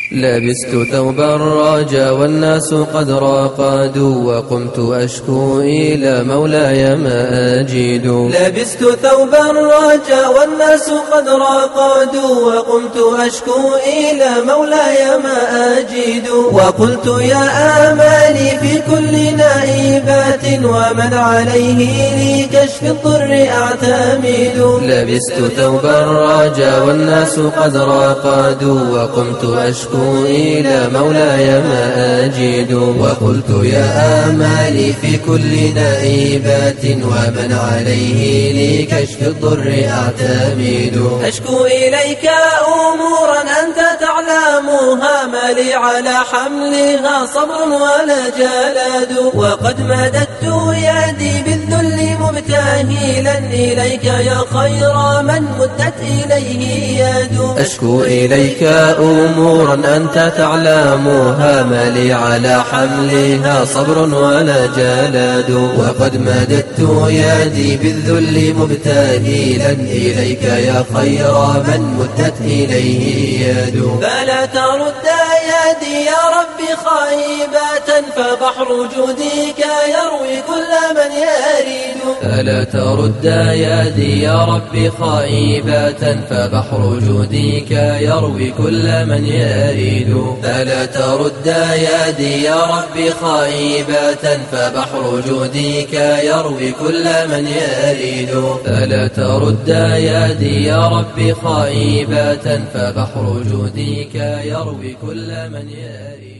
لبست ثوب الرجا والناس قد راقدوا، وقمت أشكو إلى مولاي ما أجد. لبست ثوب الرجا والناس قد راقدوا، وقمت أشكو إلى مولاي ما أجد. وقلت يا آمالي في كل نائبات، ومن عليه لكشف الضر أعتمد. لبست ثوب الرجا والناس قد راقدوا، وقمت أشكو إلى مولاي ما أجد. وقلت يا آمالي في كل نائبات، ومن عليه لكشف الضر أعتمد. أشكو إليك أمورا أنت تعلمها، ما لي على حملها صبر ولا جلد. وقد مددت يدي بالذل مبتهلا إليك يا خير من مدت إليه يد. أشكو إليك أمورا أنت تعلمها، ما لي على حملها صبر ولا جلد. وقد مددت يدي بالذل مبتهلا إليك يا خير من مدت إليه يد. فلا ترد يدي يا ربي خائبة، فبحر جودك يروي كل من يريد. فلا ترد يدي يا ربي خائبة، فبحر جودك يروي كل من يريد. فلا ترد يدي يا ربي خائبة، فبحر جودك يروي كل من يريد. فلا ترد يدي يا ربي خائبة، فبحر جودك يروي كل من يريد.